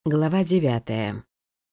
Глава 9.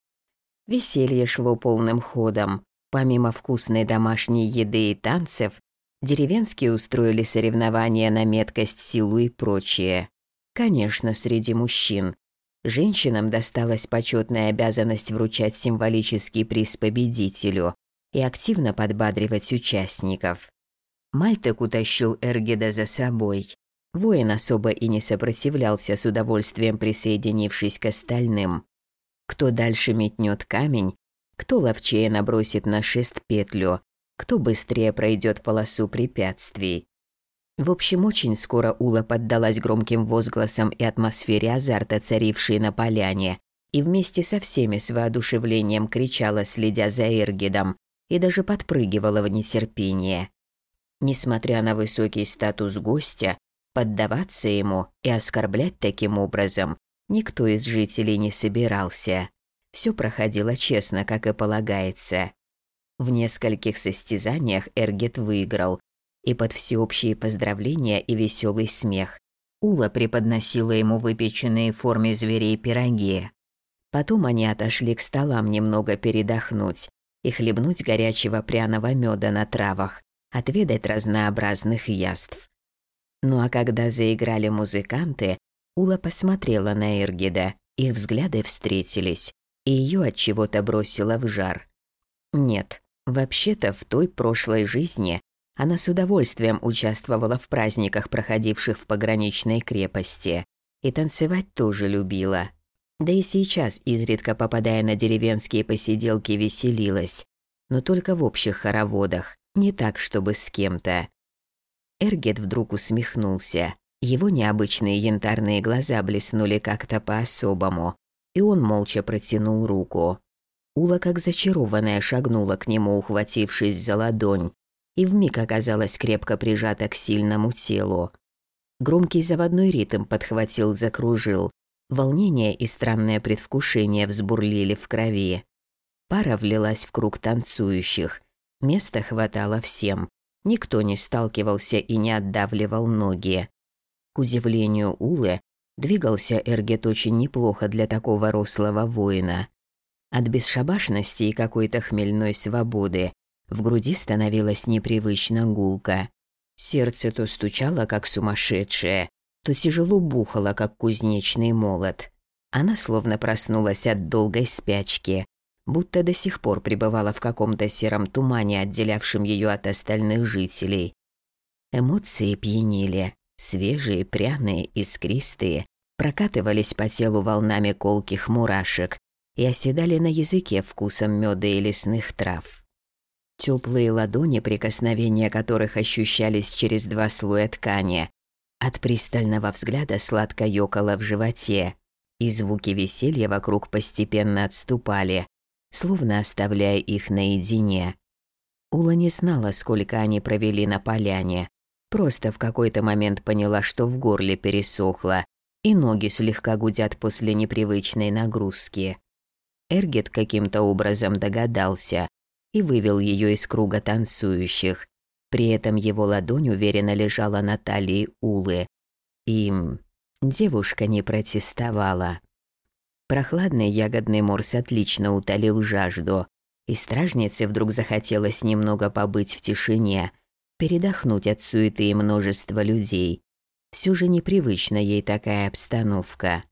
Веселье шло полным ходом. Помимо вкусной домашней еды и танцев, деревенские устроили соревнования на меткость, силу и прочее. Конечно, среди мужчин. Женщинам досталась почетная обязанность вручать символический приз победителю и активно подбадривать участников. Мальтек утащил Эргеда за собой. Воин особо и не сопротивлялся, с удовольствием присоединившись к остальным. Кто дальше метнет камень, кто ловчее набросит на шест петлю, кто быстрее пройдет полосу препятствий. В общем, очень скоро Ула поддалась громким возгласам и атмосфере азарта, царившей на поляне, и вместе со всеми с воодушевлением кричала, следя за Эргедом, и даже подпрыгивала в нетерпении. Несмотря на высокий статус гостя, поддаваться ему и оскорблять таким образом никто из жителей не собирался. Все проходило честно, как и полагается. В нескольких состязаниях Эргед выиграл, и под всеобщие поздравления и веселый смех Ула преподносила ему выпеченные в форме зверей пироги. Потом они отошли к столам немного передохнуть и хлебнуть горячего пряного меда на травах, отведать разнообразных яств. Ну а когда заиграли музыканты, Ула посмотрела на Эргеда, их взгляды встретились, и ее от чего-то бросило в жар. Нет, вообще-то в той прошлой жизни она с удовольствием участвовала в праздниках, проходивших в пограничной крепости, и танцевать тоже любила. Да и сейчас, изредка попадая на деревенские посиделки, веселилась, но только в общих хороводах, не так, чтобы с кем-то. Эргед вдруг усмехнулся. Его необычные янтарные глаза блеснули как-то по-особому, и он молча протянул руку. Ула, как зачарованная, шагнула к нему, ухватившись за ладонь, и вмиг оказалась крепко прижата к сильному телу. Громкий заводной ритм подхватил, закружил. Волнение и странное предвкушение взбурлили в крови. Пара влилась в круг танцующих. Места хватало всем. Никто не сталкивался и не отдавливал ноги. К удивлению Улы, двигался Эргед очень неплохо для такого рослого воина. От бесшабашности и какой-то хмельной свободы в груди становилось непривычно гулко. Сердце то стучало, как сумасшедшее, то тяжело бухало, как кузнечный молот. Она словно проснулась от долгой спячки, будто до сих пор пребывала в каком-то сером тумане, отделявшем ее от остальных жителей. Эмоции пьянили, свежие, пряные, искристые, прокатывались по телу волнами колких мурашек и оседали на языке вкусом меда и лесных трав. Теплые ладони, прикосновения которых ощущались через 2 слоя ткани, от пристального взгляда сладко ёкало в животе, и звуки веселья вокруг постепенно отступали, словно оставляя их наедине. Ула не знала, сколько они провели на поляне, просто в какой-то момент поняла, что в горле пересохло, и ноги слегка гудят после непривычной нагрузки. Эргед каким-то образом догадался и вывел ее из круга танцующих. При этом его ладонь уверенно лежала на талии Улы. И девушка не протестовала. Прохладный ягодный морс отлично утолил жажду, и стражнице вдруг захотелось немного побыть в тишине, передохнуть от суеты и множества людей. Все же непривычна ей такая обстановка.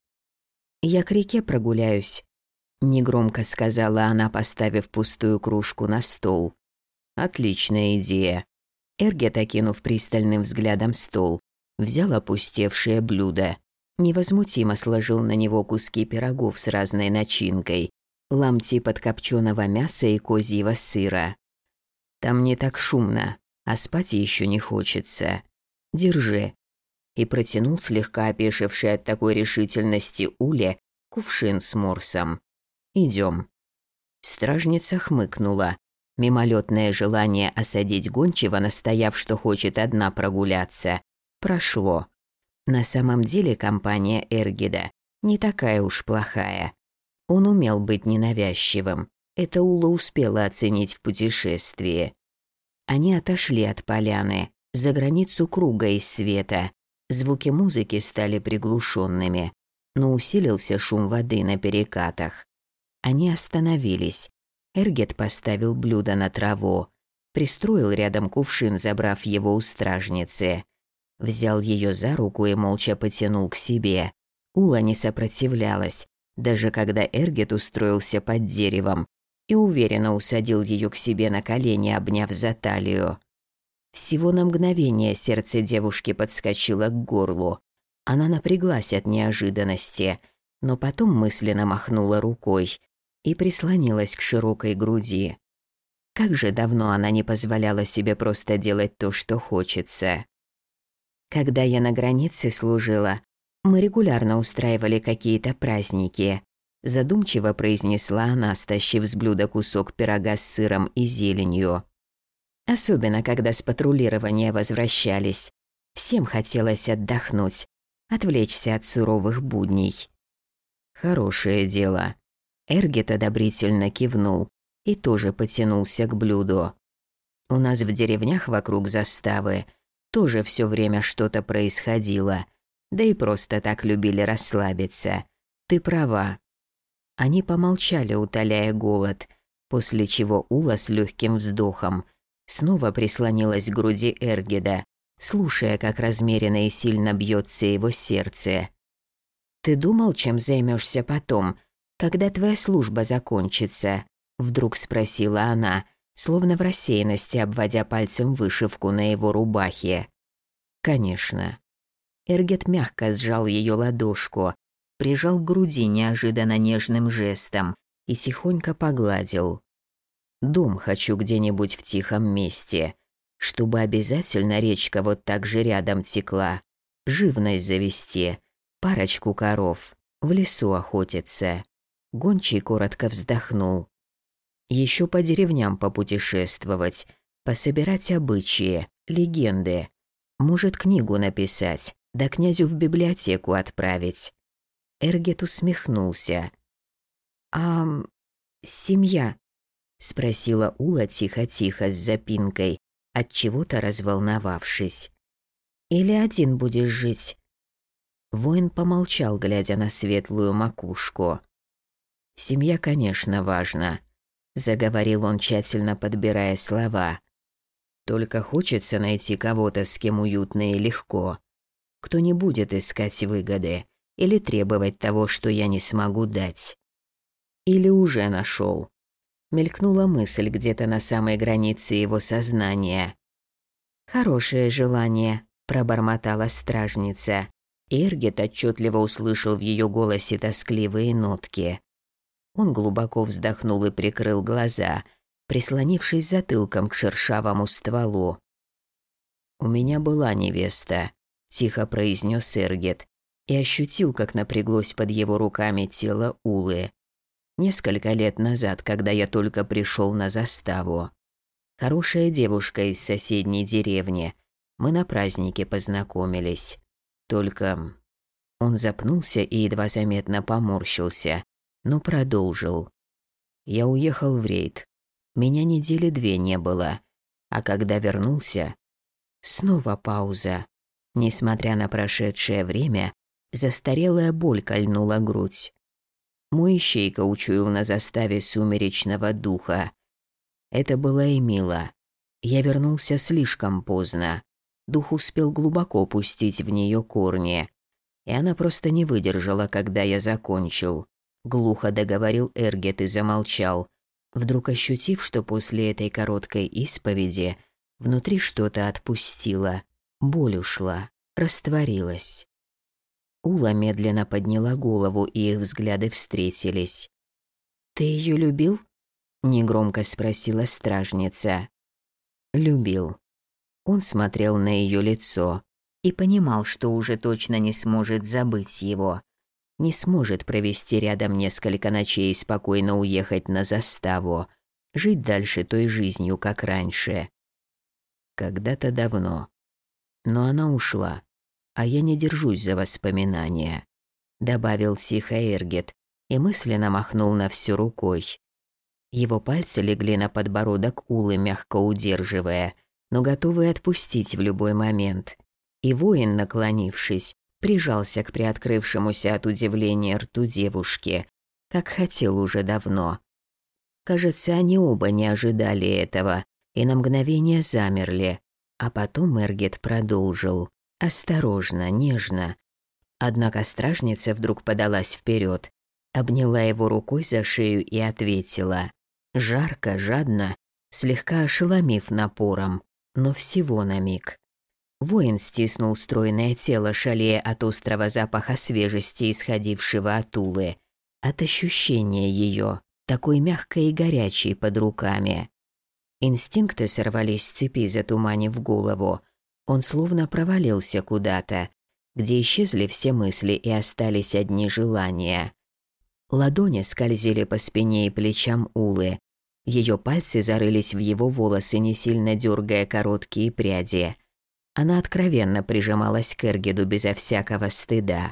«Я к реке прогуляюсь», – негромко сказала она, поставив пустую кружку на стол. «Отличная идея». Эргед, окинув пристальным взглядом стол, взял опустевшее блюдо. Невозмутимо сложил на него куски пирогов с разной начинкой, ломти подкопченого мяса и козьего сыра. «Там не так шумно, а спать еще не хочется. Держи». И протянул слегка опешивший от такой решительности Уле кувшин с морсом. «Идем». Стражница хмыкнула. Мимолетное желание осадить гончего, настояв, что хочет одна прогуляться, прошло. На самом деле компания Эргеда не такая уж плохая. Он умел быть ненавязчивым. Это Ула успела оценить в путешествии. Они отошли от поляны, за границу круга из света. Звуки музыки стали приглушенными. но усилился шум воды на перекатах. Они остановились. Эргет поставил блюдо на траву, пристроил рядом кувшин, забрав его у стражницы. Взял ее за руку и молча потянул к себе. Ула не сопротивлялась, даже когда Эргет устроился под деревом и уверенно усадил ее к себе на колени, обняв за талию. Всего на мгновение сердце девушки подскочило к горлу. Она напряглась от неожиданности, но потом мысленно махнула рукой и прислонилась к широкой груди. Как же давно она не позволяла себе просто делать то, что хочется. Когда я на границе служила, мы регулярно устраивали какие-то праздники. Задумчиво произнесла она, стащив с блюда кусок пирога с сыром и зеленью. Особенно, когда с патрулирования возвращались. Всем хотелось отдохнуть, отвлечься от суровых будней. Хорошее дело. Эргет одобрительно кивнул и тоже потянулся к блюду. У нас в деревнях вокруг заставы тоже все время что-то происходило, да и просто так любили расслабиться. Ты права. Они помолчали, утоляя голод, после чего Ула с легким вздохом снова прислонилась к груди Эргеда, слушая, как размеренно и сильно бьется его сердце. «Ты думал, чем займешься потом, когда твоя служба закончится?» Вдруг спросила она, словно в рассеянности обводя пальцем вышивку на его рубахе. «Конечно». Эргет мягко сжал ее ладошку, прижал к груди неожиданно нежным жестом и тихонько погладил. «Дом хочу где-нибудь в тихом месте, чтобы обязательно речка вот так же рядом текла, живность завести, парочку коров, в лесу охотиться». Гончий коротко вздохнул. «Еще по деревням попутешествовать, пособирать обычаи, легенды. Может, книгу написать, да князю в библиотеку отправить». Эргет усмехнулся. «А семья?» – спросила Ула тихо-тихо с запинкой, отчего-то разволновавшись. «Или один будешь жить?» Воин помолчал, глядя на светлую макушку. «Семья, конечно, важна», – заговорил он, тщательно подбирая слова. «Только хочется найти кого-то, с кем уютно и легко, кто не будет искать выгоды или требовать того, что я не смогу дать. Или уже нашел». Мелькнула мысль где-то на самой границе его сознания. «Хорошее желание», – пробормотала стражница. Эргет отчетливо услышал в ее голосе тоскливые нотки. Он глубоко вздохнул и прикрыл глаза, прислонившись затылком к шершавому стволу. «У меня была невеста», – тихо произнес Эргет и ощутил, как напряглось под его руками тело Улы. «Несколько лет назад, когда я только пришел на заставу. Хорошая девушка из соседней деревни. Мы на празднике познакомились. Только...» Он запнулся и едва заметно поморщился, но продолжил. «Я уехал в рейд. Меня недели 2 не было. А когда вернулся...» Снова пауза. Несмотря на прошедшее время, застарелая боль кольнула грудь. Мой ищейка учуял на заставе сумеречного духа. Это была Эмила. Я вернулся слишком поздно. Дух успел глубоко пустить в нее корни. И она просто не выдержала, когда я закончил. Глухо договорил Эргет и замолчал, вдруг ощутив, что после этой короткой исповеди внутри что-то отпустило. Боль ушла, растворилась. Ула медленно подняла голову, и их взгляды встретились. «Ты ее любил?» – негромко спросила стражница. «Любил». Он смотрел на ее лицо и понимал, что уже точно не сможет забыть его. Не сможет провести рядом несколько ночей и спокойно уехать на заставу, жить дальше той жизнью, как раньше. Когда-то давно. Но она ушла, а я не держусь за воспоминания, добавил тихо Эргет и мысленно махнул на всю рукой. Его пальцы легли на подбородок Улы, мягко удерживая, но готовые отпустить в любой момент. И воин, наклонившись, прижался к приоткрывшемуся от удивления рту девушки, как хотел уже давно. Кажется, они оба не ожидали этого и на мгновение замерли, а потом Эргет продолжил, осторожно, нежно. Однако стражница вдруг подалась вперед, обняла его рукой за шею и ответила. Жарко, жадно, слегка ошеломив напором, но всего на миг. Воин стиснул стройное тело, шалея от острого запаха свежести, исходившего от Улы, от ощущения ее, такой мягкой и горячей под руками. Инстинкты сорвались с цепи, затуманив голову. Он словно провалился куда-то, где исчезли все мысли и остались одни желания. Ладони скользили по спине и плечам Улы. Ее пальцы зарылись в его волосы, не сильно дергая короткие пряди. Она откровенно прижималась к Эргеду безо всякого стыда.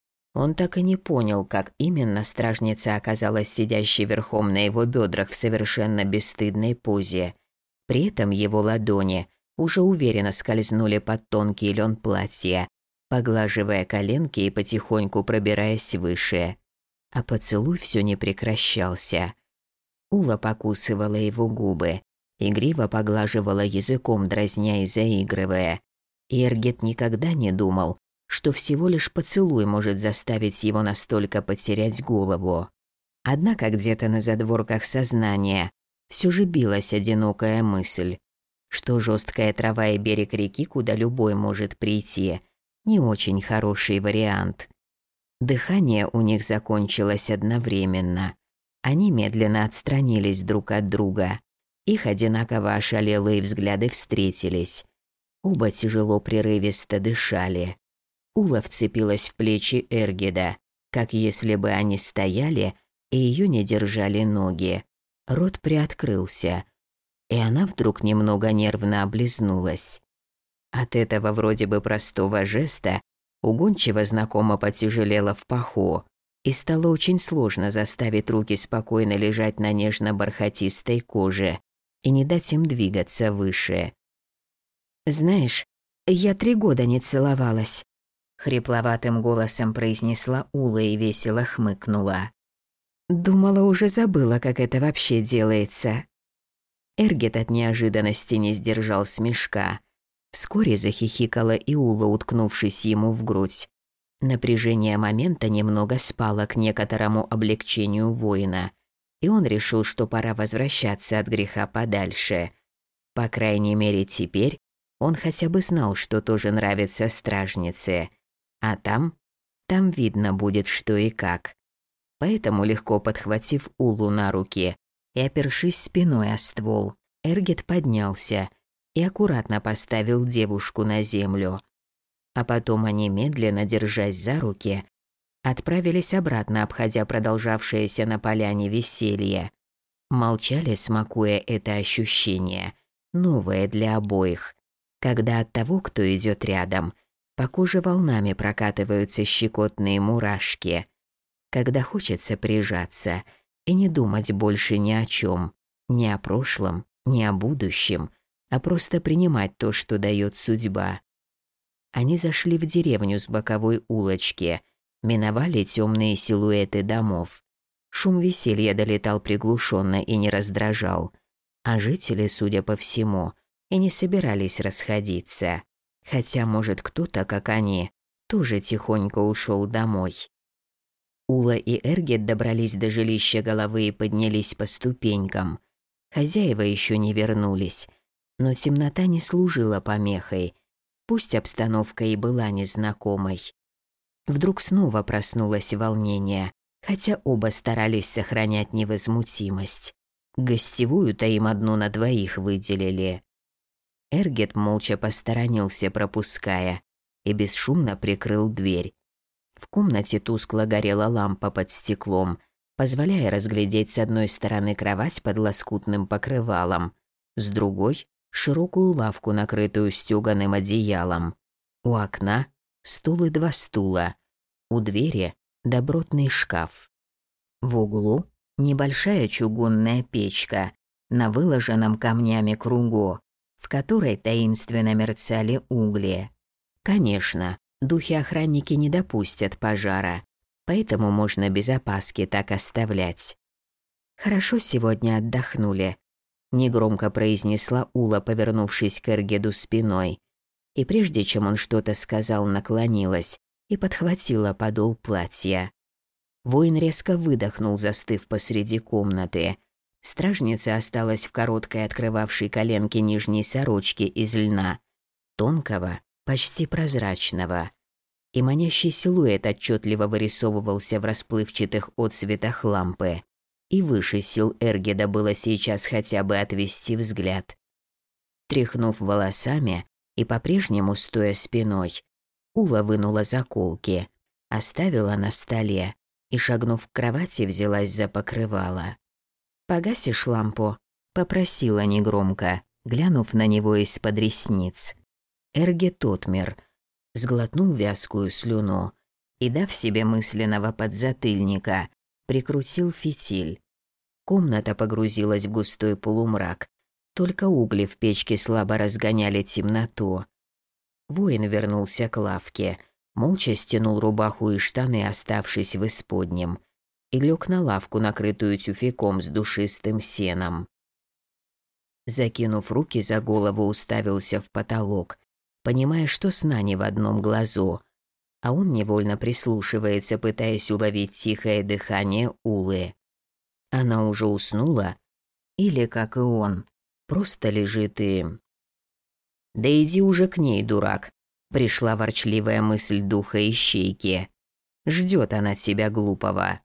Он так и не понял, как именно стражница оказалась сидящей верхом на его бедрах в совершенно бесстыдной позе. При этом его ладони уже уверенно скользнули под тонкий лен платья, поглаживая коленки и потихоньку пробираясь выше. А поцелуй все не прекращался. Ула покусывала его губы, игриво поглаживала языком, дразня и заигрывая. И Эргет никогда не думал, что всего лишь поцелуй может заставить его настолько потерять голову. Однако где-то на задворках сознания все же билась одинокая мысль, что жесткая трава и берег реки, куда любой может прийти, не очень хороший вариант. Дыхание у них закончилось одновременно. Они медленно отстранились друг от друга. Их одинаково ошалелые взгляды встретились. Оба тяжело прерывисто дышали. Ула вцепилась в плечи Эргеда, как если бы они стояли, и ее не держали ноги. Рот приоткрылся, и она вдруг немного нервно облизнулась. От этого вроде бы простого жеста угончиво знакомо потяжелело в паху, и стало очень сложно заставить руки спокойно лежать на нежно-бархатистой коже и не дать им двигаться выше. «Знаешь, я 3 года не целовалась», — хрипловатым голосом произнесла Ула и весело хмыкнула. «Думала, уже забыла, как это вообще делается». Эргет от неожиданности не сдержал смешка. Вскоре захихикала и Ула, уткнувшись ему в грудь. Напряжение момента немного спало к некоторому облегчению воина, и он решил, что пора возвращаться от греха подальше. По крайней мере, теперь он хотя бы знал, что тоже нравится стражнице. А там видно будет, что и как. Поэтому, легко подхватив Улу на руки и опершись спиной о ствол, Эргет поднялся и аккуратно поставил девушку на землю. А потом они, медленно держась за руки, отправились обратно, обходя продолжавшееся на поляне веселье. Молчали, смакуя это ощущение, новое для обоих, когда от того, кто идет рядом, по коже волнами прокатываются щекотные мурашки, когда хочется прижаться и не думать больше ни о чем, ни о прошлом, ни о будущем, а просто принимать то, что дает судьба. Они зашли в деревню с боковой улочки, миновали темные силуэты домов. Шум веселья долетал приглушенно и не раздражал, а жители, судя по всему, и не собирались расходиться. Хотя, может, кто-то, как они, тоже тихонько ушел домой. Ула и Эргет добрались до жилища головы и поднялись по ступенькам. Хозяева еще не вернулись, но темнота не служила помехой, пусть обстановка и была незнакомой. Вдруг снова проснулось волнение, хотя оба старались сохранять невозмутимость. Гостевую-то им 1 на 2 выделили. Эргет молча посторонился, пропуская, и бесшумно прикрыл дверь. В комнате тускло горела лампа под стеклом, позволяя разглядеть с одной стороны кровать под лоскутным покрывалом, с другой – широкую лавку, накрытую стёганым одеялом. У окна – стул и 2 стула. У двери – добротный шкаф. В углу – небольшая чугунная печка на выложенном камнями кругу, в которой таинственно мерцали угли. Конечно, Духи-охранники не допустят пожара, поэтому можно без опаски так оставлять. «Хорошо сегодня отдохнули», – негромко произнесла Ула, повернувшись к Эргеду спиной. И прежде чем он что-то сказал, наклонилась и подхватила подол платья. Воин резко выдохнул, застыв посреди комнаты. Стражница осталась в короткой, открывавшей коленки нижней сорочке из льна, тонкого, почти прозрачного. И манящий силуэт отчетливо вырисовывался в расплывчатых отсветах лампы. И выше сил Эргеда было сейчас хотя бы отвести взгляд. Тряхнув волосами и по-прежнему стоя спиной, Ула вынула заколки, оставила на столе и, шагнув к кровати, взялась за покрывало. «Погасишь лампу?» – попросила негромко, глянув на него из-под ресниц. Эргед отмер, сглотнул вязкую слюну и, дав себе мысленного подзатыльника, прикрутил фитиль. Комната погрузилась в густой полумрак, только угли в печке слабо разгоняли темноту. Воин вернулся к лавке, молча стянул рубаху и штаны, оставшись в исподнем, и лег на лавку, накрытую тюфяком с душистым сеном. Закинув руки за голову, уставился в потолок, понимая, что сна не в одном глазу, а он невольно прислушивается, пытаясь уловить тихое дыхание Улы. Она уже уснула? Или, как и он, просто лежит и... «Да иди уже к ней, дурак», — пришла ворчливая мысль духа ищейки. «Ждет она тебя, глупого».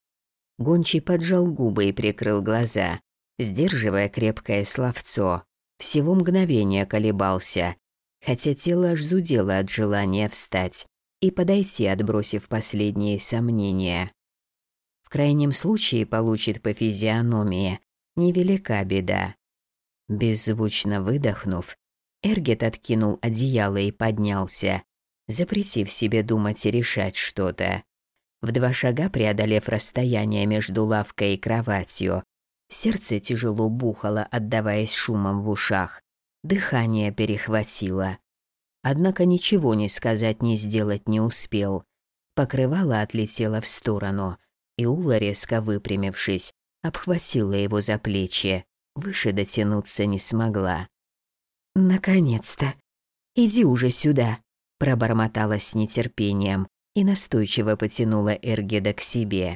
Гончий поджал губы и прикрыл глаза, сдерживая крепкое словцо. Всего мгновение колебался, хотя тело аж зудело от желания встать и подойти, отбросив последние сомнения. В крайнем случае получит по физиономии, невелика беда. Беззвучно выдохнув, Эргед откинул одеяло и поднялся, запретив себе думать и решать что-то. В 2 шага преодолев расстояние между лавкой и кроватью, сердце тяжело бухало, отдаваясь шумом в ушах, дыхание перехватило. Однако ничего ни сказать, ни сделать не успел. Покрывало отлетело в сторону, и Ула, резко выпрямившись, обхватила его за плечи, выше дотянуться не смогла. «Наконец-то! Иди уже сюда!» – пробормотала с нетерпением и настойчиво потянула Эргеда к себе.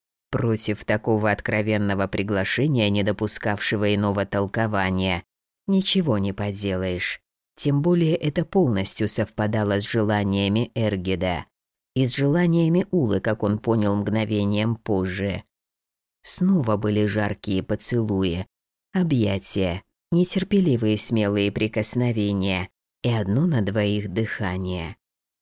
Против такого откровенного приглашения, не допускавшего иного толкования, ничего не поделаешь. Тем более это полностью совпадало с желаниями Эргеда и с желаниями Улы, как он понял мгновением позже. Снова были жаркие поцелуи, объятия, нетерпеливые смелые прикосновения и одно на двоих дыхание.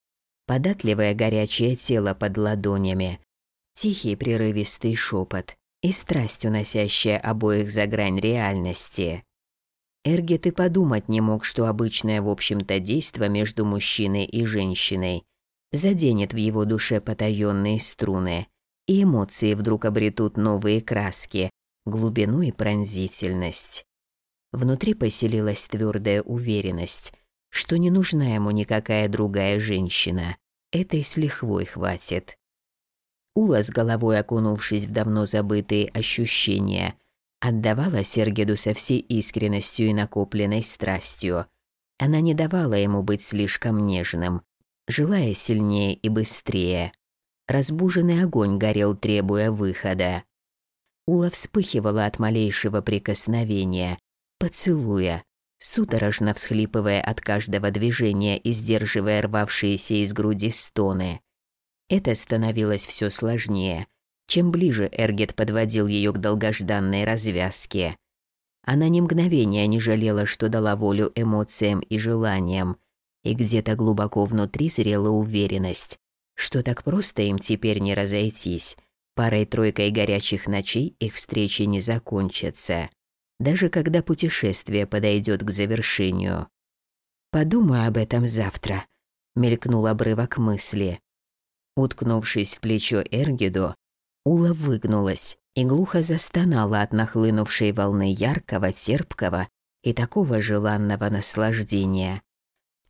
Податливое горячее тело под ладонями, тихий прерывистый шепот и страсть, уносящая обоих за грань реальности. Эргед и подумать не мог, что обычное, в общем-то, действо между мужчиной и женщиной заденет в его душе потаённые струны, и эмоции вдруг обретут новые краски, глубину и пронзительность. Внутри поселилась твердая уверенность, что не нужна ему никакая другая женщина, этой с лихвой хватит. Ула, с головой окунувшись в давно забытые ощущения, отдавала Эргеду со всей искренностью и накопленной страстью. Она не давала ему быть слишком нежным, желая сильнее и быстрее. Разбуженный огонь горел, требуя выхода. Ула вспыхивала от малейшего прикосновения, поцелуя, судорожно всхлипывая от каждого движения и сдерживая рвавшиеся из груди стоны. Это становилось все сложнее, чем ближе Эргед подводил ее к долгожданной развязке. Она ни мгновения не жалела, что дала волю эмоциям и желаниям, и где-то глубоко внутри зрела уверенность, что так просто им теперь не разойтись. Парой-тройкой горячих ночей их встречи не закончатся, даже когда путешествие подойдет к завершению. «Подумаю об этом завтра», — мелькнул обрывок мысли. Уткнувшись в плечо Эргеду, Ула выгнулась и глухо застонала от нахлынувшей волны яркого, терпкого и такого желанного наслаждения.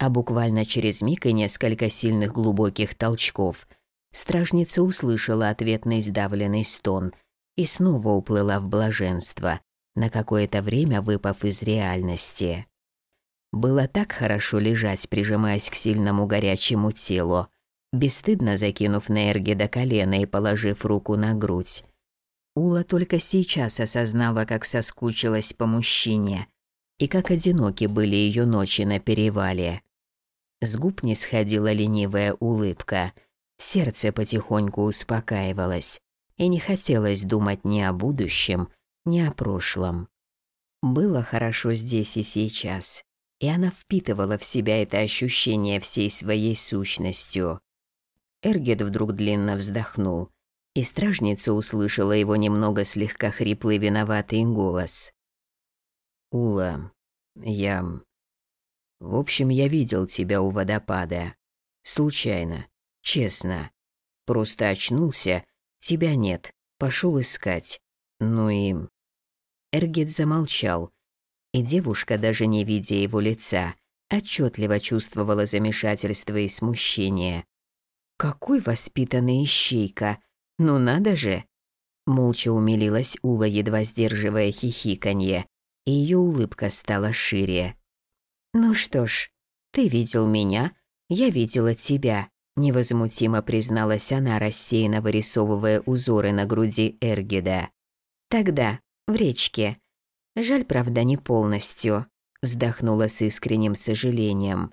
А буквально через миг и несколько сильных глубоких толчков стражница услышала ответный сдавленный стон и снова уплыла в блаженство, на какое-то время выпав из реальности. Было так хорошо лежать, прижимаясь к сильному горячему телу, бесстыдно закинув на Эргида колено и положив руку на грудь. Ула только сейчас осознала, как соскучилась по мужчине и как одиноки были ее ночи на перевале. С губ не сходила ленивая улыбка, сердце потихоньку успокаивалось, и не хотелось думать ни о будущем, ни о прошлом. Было хорошо здесь и сейчас, и она впитывала в себя это ощущение всей своей сущностью. Эргид вдруг длинно вздохнул, и стражница услышала его немного слегка хриплый виноватый голос. «Ула, В общем, я видел тебя у водопада. Случайно, честно. Просто очнулся, тебя нет, пошел искать. Ну и...» Эргид замолчал, и девушка, даже не видя его лица, отчетливо чувствовала замешательство и смущение. «Какой воспитанный ищейка! Ну надо же!» Молча умилилась Ула, едва сдерживая хихиканье, и ее улыбка стала шире. «Ну что ж, ты видел меня, я видела тебя», невозмутимо призналась она, рассеянно вырисовывая узоры на груди Эргида. «Тогда, в речке. Жаль, правда, не полностью», вздохнула с искренним сожалением.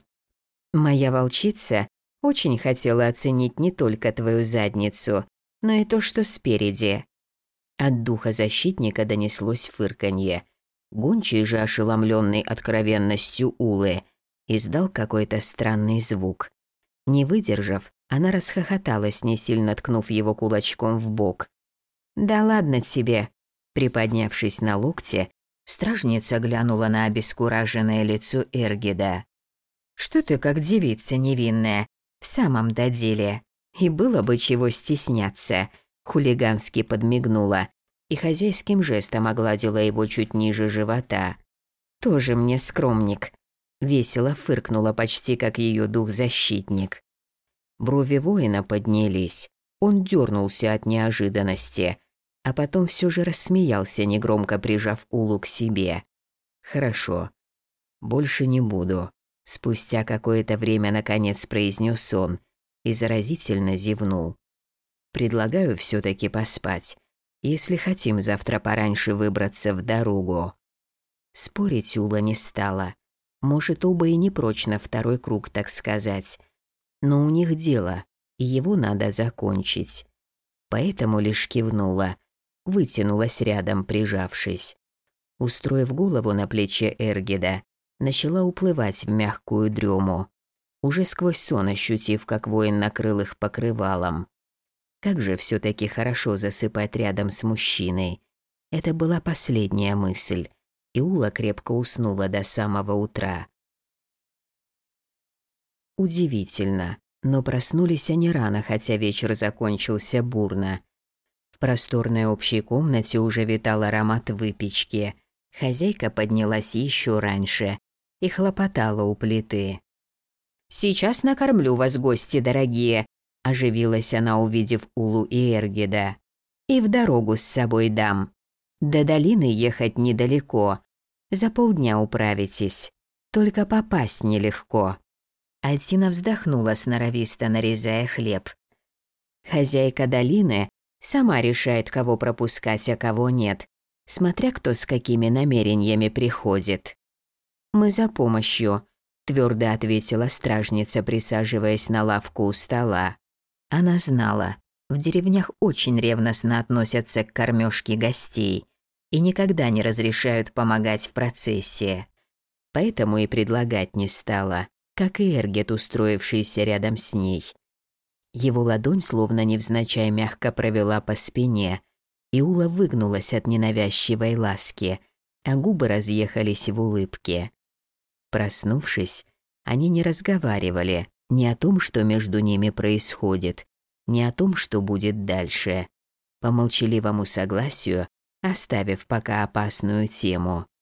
«Моя волчица очень хотела оценить не только твою задницу, но и то, что спереди». От духа защитника донеслось фырканье. Гончий же, ошеломленный откровенностью Улы, издал какой-то странный звук. Не выдержав, она расхохоталась, не сильно ткнув его кулачком в бок. «Да ладно тебе!» Приподнявшись на локте, стражница глянула на обескураженное лицо Эргида. «Что ты как девица невинная, в самом-то деле? И было бы чего стесняться!» Хулигански подмигнула и хозяйским жестом огладила его чуть ниже живота. «Тоже мне скромник», — весело фыркнула почти как ее дух-защитник. Брови воина поднялись, он дернулся от неожиданности, а потом все же рассмеялся, негромко прижав Улу к себе. «Хорошо, больше не буду», — спустя какое-то время наконец произнес он и заразительно зевнул. «Предлагаю все-таки поспать, если хотим завтра пораньше выбраться в дорогу». Спорить Ула не стала. Может, оба и не прочь на второй круг, так сказать. Но у них дело, и его надо закончить. Поэтому лишь кивнула, вытянулась рядом, прижавшись. Устроив голову на плече Эргида, начала уплывать в мягкую дрему, уже сквозь сон ощутив, как воин накрыл их покрывалом. Как же все-таки хорошо засыпать рядом с мужчиной. Это была последняя мысль, и Ула крепко уснула до самого утра. Удивительно, но проснулись они рано, хотя вечер закончился бурно. В просторной общей комнате уже витал аромат выпечки. Хозяйка поднялась еще раньше и хлопотала у плиты. «Сейчас накормлю вас, гости дорогие», – оживилась она, увидев Улу и Эргида. «И в дорогу с собой дам. До долины ехать недалеко. За полдня управитесь. Только попасть нелегко». Альтина вздохнула, сноровисто нарезая хлеб. «Хозяйка долины сама решает, кого пропускать, а кого нет, смотря кто с какими намерениями приходит». «Мы за помощью», – твердо ответила стражница, присаживаясь на лавку у стола. Она знала, в деревнях очень ревностно относятся к кормежке гостей и никогда не разрешают помогать в процессе. Поэтому и предлагать не стала, как и Эргет, устроившийся рядом с ней. Его ладонь словно невзначай мягко провела по спине, и Ула выгнулась от ненавязчивой ласки, а губы разъехались в улыбке. Проснувшись, они не разговаривали ни о том, что между ними происходит, ни о том, что будет дальше. По молчаливому согласию, оставив пока опасную тему.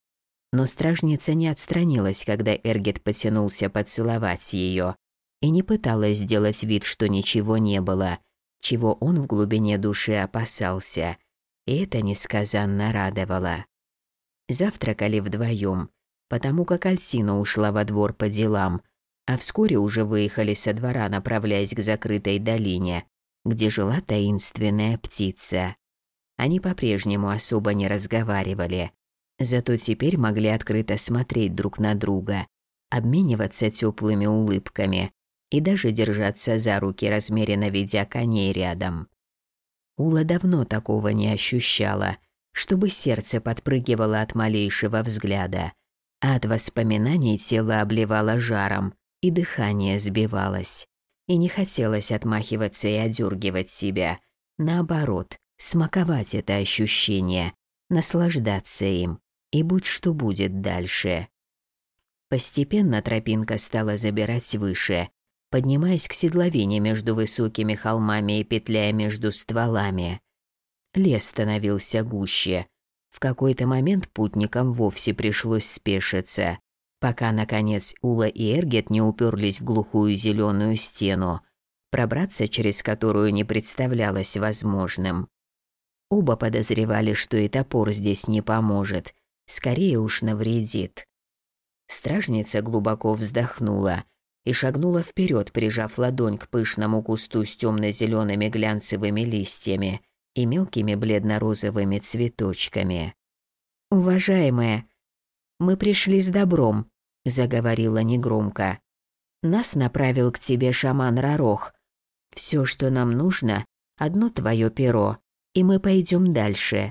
Но стражница не отстранилась, когда Эргет потянулся поцеловать ее, и не пыталась сделать вид, что ничего не было, чего он в глубине души опасался, и это несказанно радовало. Завтракали вдвоем, потому как Альсина ушла во двор по делам, а вскоре уже выехали со двора, направляясь к закрытой долине, где жила таинственная птица. Они по-прежнему особо не разговаривали, зато теперь могли открыто смотреть друг на друга, обмениваться теплыми улыбками и даже держаться за руки, размеренно ведя коней рядом. Ула давно такого не ощущала, чтобы сердце подпрыгивало от малейшего взгляда, а от воспоминаний тело обливало жаром и дыхание сбивалось. И не хотелось отмахиваться и одергивать себя, наоборот, смаковать это ощущение, наслаждаться им, и будь что будет дальше. Постепенно тропинка стала забирать выше, поднимаясь к седловине между высокими холмами и петляя между стволами. Лес становился гуще. В какой-то момент путникам вовсе пришлось спешиться, пока, наконец, Ула и Эргет не уперлись в глухую зеленую стену, пробраться через которую не представлялось возможным. Оба подозревали, что и топор здесь не поможет, скорее уж навредит. Стражница глубоко вздохнула и шагнула вперед, прижав ладонь к пышному кусту с темно-зелеными глянцевыми листьями и мелкими бледно-розовыми цветочками. «Уважаемая, мы пришли с добром», – заговорила негромко. «Нас направил к тебе шаман Рарох. Все, что нам нужно, одно твое перо, и мы пойдем дальше».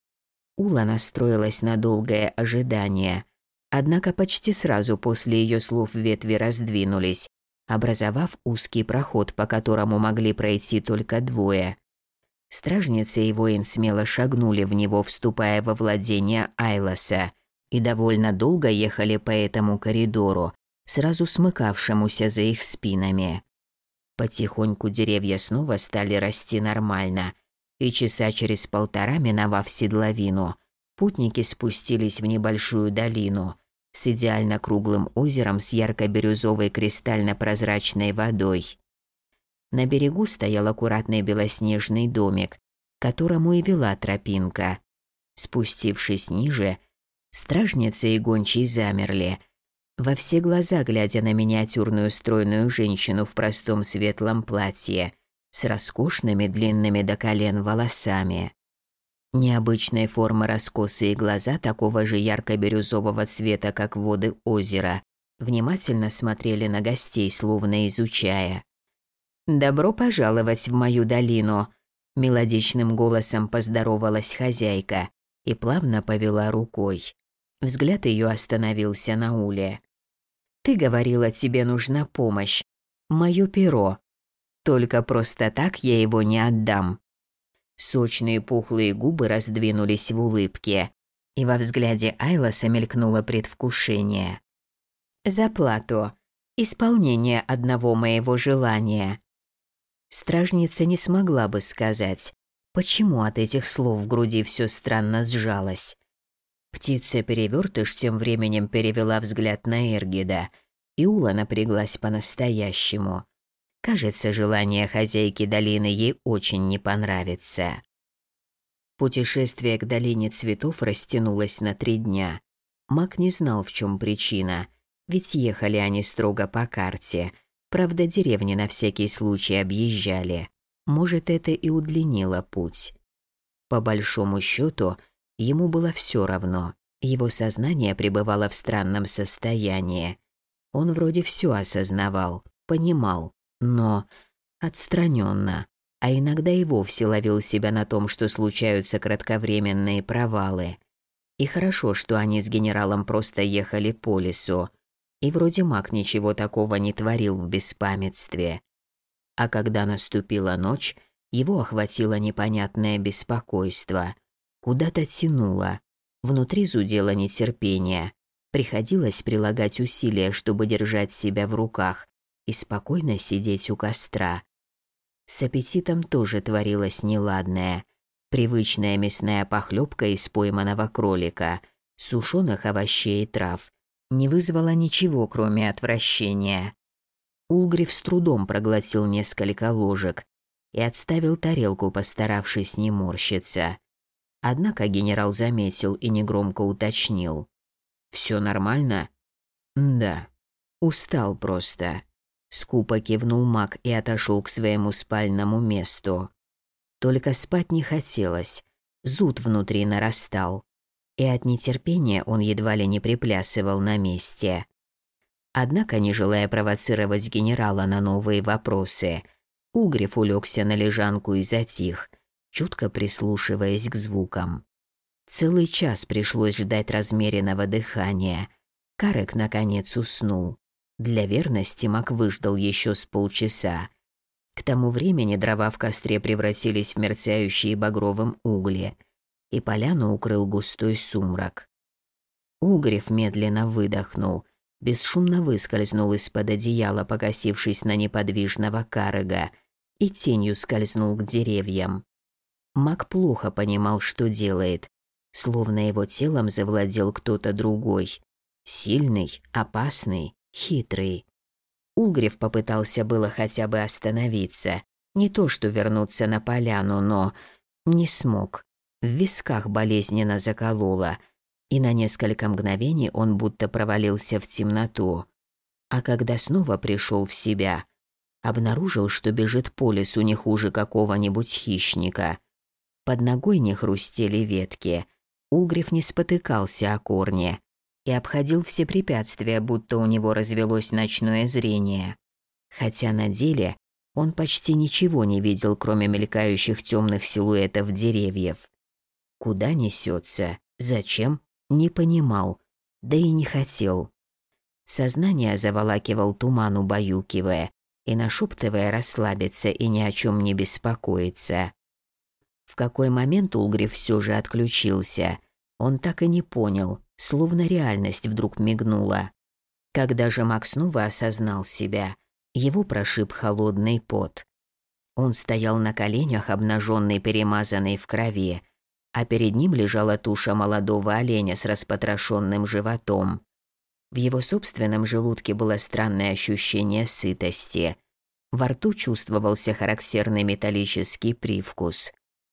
Ула настроилась на долгое ожидание, однако почти сразу после ее слов ветви раздвинулись, образовав узкий проход, по которому могли пройти только двое. Стражница и воин смело шагнули в него, вступая во владение Айлоса, и довольно долго ехали по этому коридору, сразу смыкавшемуся за их спинами. Потихоньку деревья снова стали расти нормально, и часа через полтора, миновав седловину, путники спустились в небольшую долину с идеально круглым озером с ярко-бирюзовой кристально-прозрачной водой. На берегу стоял аккуратный белоснежный домик, к которому и вела тропинка. Спустившись ниже, стражница и гончий замерли, во все глаза глядя на миниатюрную стройную женщину в простом светлом платье с роскошными длинными до колен волосами. Необычной формы раскосые глаза такого же ярко-бирюзового цвета, как воды озера, внимательно смотрели на гостей, словно изучая. «Добро пожаловать в мою долину», – мелодичным голосом поздоровалась хозяйка и плавно повела рукой. Взгляд ее остановился на Уле. «Ты говорила, тебе нужна помощь. Моё перо. Только просто так я его не отдам». Сочные пухлые губы раздвинулись в улыбке, и во взгляде Айлоса мелькнуло предвкушение. «За плату. Исполнение одного моего желания». Стражница не смогла бы сказать, почему от этих слов в груди все странно сжалось. Птица-перевертыш тем временем перевела взгляд на Эргида, и Ула напряглась по-настоящему. Кажется, желание хозяйки долины ей очень не понравится. Путешествие к долине цветов растянулось на 3 дня. Маг не знал, в чем причина, ведь ехали они строго по карте. Правда, деревни на всякий случай объезжали. Может, это и удлинило путь. По большому счету, ему было все равно. Его сознание пребывало в странном состоянии. Он вроде все осознавал, понимал, но отстраненно, а иногда и вовсе ловил себя на том, что случаются кратковременные провалы. И хорошо, что они с генералом просто ехали по лесу, и вроде маг ничего такого не творил в беспамятстве. А когда наступила ночь, его охватило непонятное беспокойство. Куда-то тянуло. Внутри зудело нетерпение. Приходилось прилагать усилия, чтобы держать себя в руках и спокойно сидеть у костра. С аппетитом тоже творилось неладное. Привычная мясная похлебка из пойманного кролика сушеных овощей и трав, не вызвало ничего, кроме отвращения. Улгриф с трудом проглотил несколько ложек и отставил тарелку, постаравшись не морщиться. Однако генерал заметил и негромко уточнил: «Всё нормально?» «Да. Устал просто». Скупо кивнул маг и отошел к своему спальному месту. Только спать не хотелось, зуд внутри нарастал, и от нетерпения он едва ли не приплясывал на месте. Однако, не желая провоцировать генерала на новые вопросы, Улгриф улегся на лежанку и затих, чутко прислушиваясь к звукам. Целый час пришлось ждать размеренного дыхания. Карек наконец уснул. Для верности маг выждал еще с полчаса. К тому времени дрова в костре превратились в мерцающие багровым угли, и поляну укрыл густой сумрак. Улгриф медленно выдохнул, бесшумно выскользнул из-под одеяла, покосившись на неподвижного Карега, и тенью скользнул к деревьям. Маг плохо понимал, что делает, словно его телом завладел кто-то другой. Сильный, опасный, хитрый. Улгриф попытался было хотя бы остановиться, не то что вернуться на поляну, но не смог. В висках болезненно закололо, и на несколько мгновений он будто провалился в темноту. А когда снова пришел в себя, обнаружил, что бежит по лесу не хуже какого-нибудь хищника. Под ногой не хрустели ветки, Улгриф не спотыкался о корне и обходил все препятствия, будто у него развелось ночное зрение. Хотя на деле он почти ничего не видел, кроме мелькающих темных силуэтов деревьев. Куда несется, зачем, не понимал, да и не хотел. Сознание заволакивал туман, убаюкивая и нашептывая расслабиться и ни о чем не беспокоиться. В какой момент Улгриф все же отключился, он так и не понял, словно реальность вдруг мигнула. Когда же маг снова осознал себя, его прошиб холодный пот. Он стоял на коленях, обнаженный, перемазанный в крови, а перед ним лежала туша молодого оленя с распотрошенным животом. В его собственном желудке было странное ощущение сытости. Во рту чувствовался характерный металлический привкус.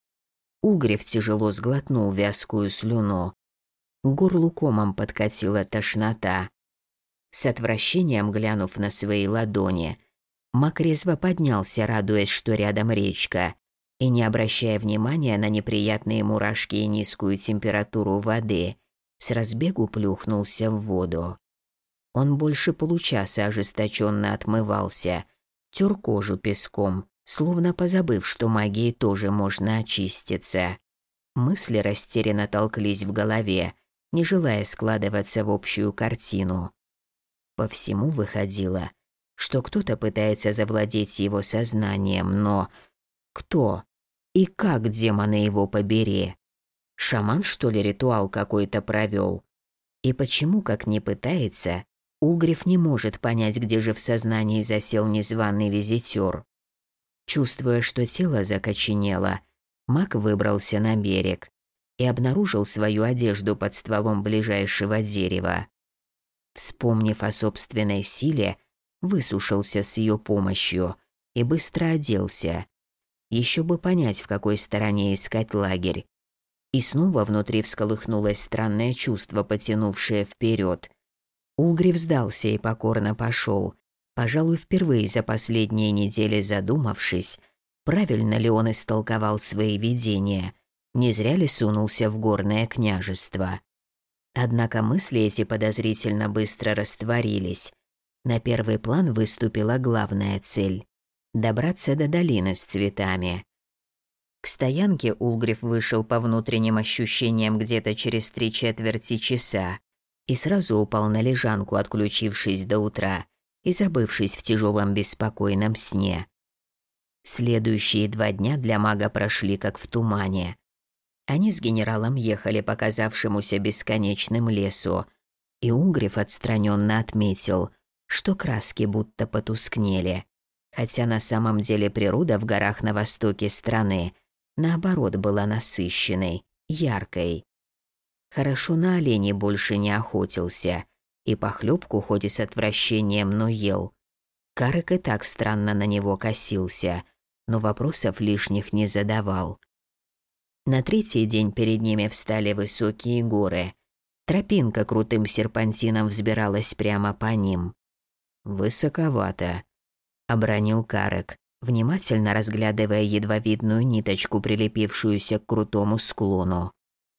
Улгриф тяжело сглотнул вязкую слюну. К горлу комом подкатила тошнота. С отвращением глянув на свои ладони, маг резво поднялся, радуясь, что рядом речка, и, не обращая внимания на неприятные мурашки и низкую температуру воды, с разбегу плюхнулся в воду. Он больше получаса ожесточенно отмывался, тер кожу песком, словно позабыв, что магией тоже можно очиститься. Мысли растерянно толклись в голове, не желая складываться в общую картину. По всему выходило, что кто-то пытается завладеть его сознанием, но кто и как, демона его побери? Шаман, что ли, ритуал какой-то провел? И почему, как ни пытается, Улгриф не может понять, где же в сознании засел незваный визитер? Чувствуя, что тело закоченело, маг выбрался на берег и обнаружил свою одежду под стволом ближайшего дерева. Вспомнив о собственной силе, высушился с ее помощью и быстро оделся. Еще бы понять, в какой стороне искать лагерь. И снова внутри всколыхнулось странное чувство, потянувшее вперед. Улгриф сдался и покорно пошел, пожалуй, впервые за последние недели задумавшись, правильно ли он истолковал свои видения, не зря ли сунулся в горное княжество. Однако мысли эти подозрительно быстро растворились. На первый план выступила главная цель – добраться до долины с цветами. К стоянке Улгриф вышел по внутренним ощущениям где-то через 3/4 часа и сразу упал на лежанку, отключившись до утра и забывшись в тяжелом беспокойном сне. Следующие 2 дня для мага прошли как в тумане. Они с генералом ехали по казавшемуся бесконечным лесу, и Улгриф отстраненно отметил, что краски будто потускнели, хотя на самом деле природа в горах на востоке страны, наоборот, была насыщенной, яркой. Хорошо на оленей больше не охотился, и похлебку хоть и с отвращением, но ел. Карек и так странно на него косился, но вопросов лишних не задавал. На третий день перед ними встали высокие горы. Тропинка крутым серпантином взбиралась прямо по ним. «Высоковато», — обронил Карек, внимательно разглядывая едва видную ниточку, прилепившуюся к крутому склону.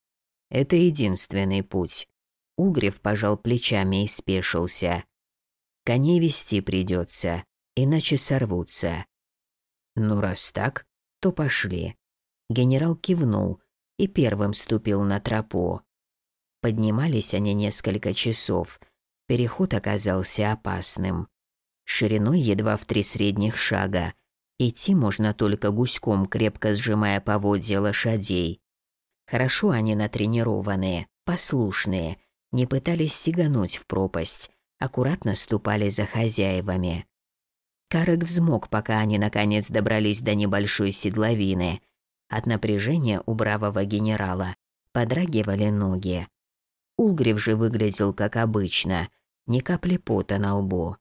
«Это единственный путь». Улгриф пожал плечами и спешился. «Коней вести придется, иначе сорвутся». «Ну, раз так, то пошли». Генерал кивнул и первым ступил на тропу. Поднимались они несколько часов. Переход оказался опасным. Шириной едва в 3 средних шага. Идти можно только гуськом, крепко сжимая поводья лошадей. Хорошо они натренированные, послушные, не пытались сигануть в пропасть, аккуратно ступали за хозяевами. Карек взмок, пока они наконец добрались до небольшой седловины. От напряжения у бравого генерала подрагивали ноги. Улгриф же выглядел как обычно, ни капли пота на лбу.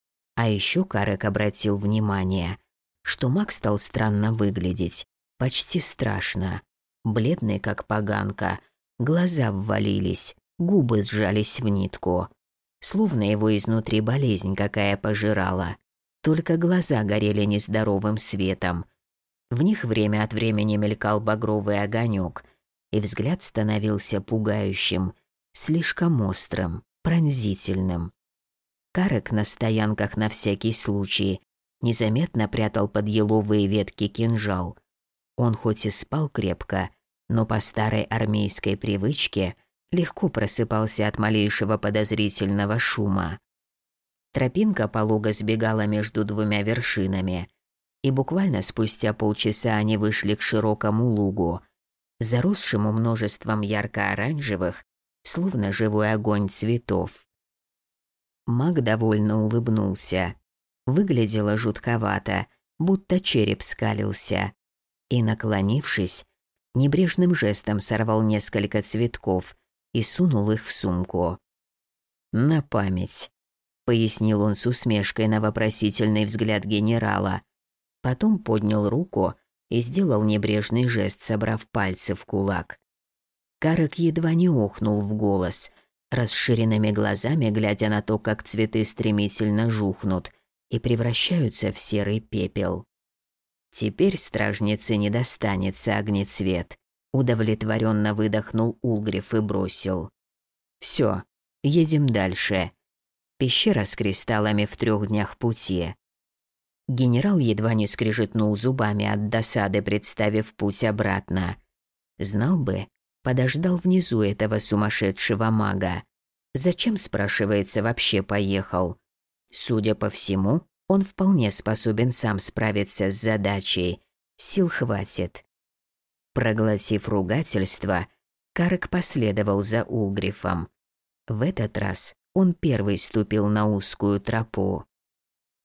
А еще Карек обратил внимание, что маг стал странно выглядеть, почти страшно. Бледный, как поганка, глаза ввалились, губы сжались в нитку. Словно его изнутри болезнь какая пожирала. Только глаза горели нездоровым светом. В них время от времени мелькал багровый огонек, и взгляд становился пугающим, слишком острым, пронзительным. Карек на стоянках на всякий случай незаметно прятал под еловые ветки кинжал. Он хоть и спал крепко, но по старой армейской привычке легко просыпался от малейшего подозрительного шума. Тропинка полого сбегала между 2 вершинами, и буквально спустя полчаса они вышли к широкому лугу, заросшему множеством ярко-оранжевых, словно живой огонь цветов. Маг довольно улыбнулся. Выглядело жутковато, будто череп скалился, и, наклонившись, небрежным жестом сорвал несколько цветков и сунул их в сумку. «На память», — пояснил он с усмешкой на вопросительный взгляд генерала. Потом поднял руку и сделал небрежный жест, собрав пальцы в кулак. Карек едва не охнул в голос, расширенными глазами глядя на то, как цветы стремительно жухнут и превращаются в серый пепел. «Теперь стражнице не достанется огнецвет», — удовлетворенно выдохнул Улгриф и бросил. «Все, едем дальше. Пещера с кристаллами в 3 днях пути». Генерал едва не скрежетнул зубами от досады, представив путь обратно. Знал бы, подождал внизу этого сумасшедшего мага. Зачем, спрашивается, вообще поехал? Судя по всему, он вполне способен сам справиться с задачей. Сил хватит. Проглотив ругательство, Карек последовал за Улгрифом. В этот раз он первый ступил на узкую тропу.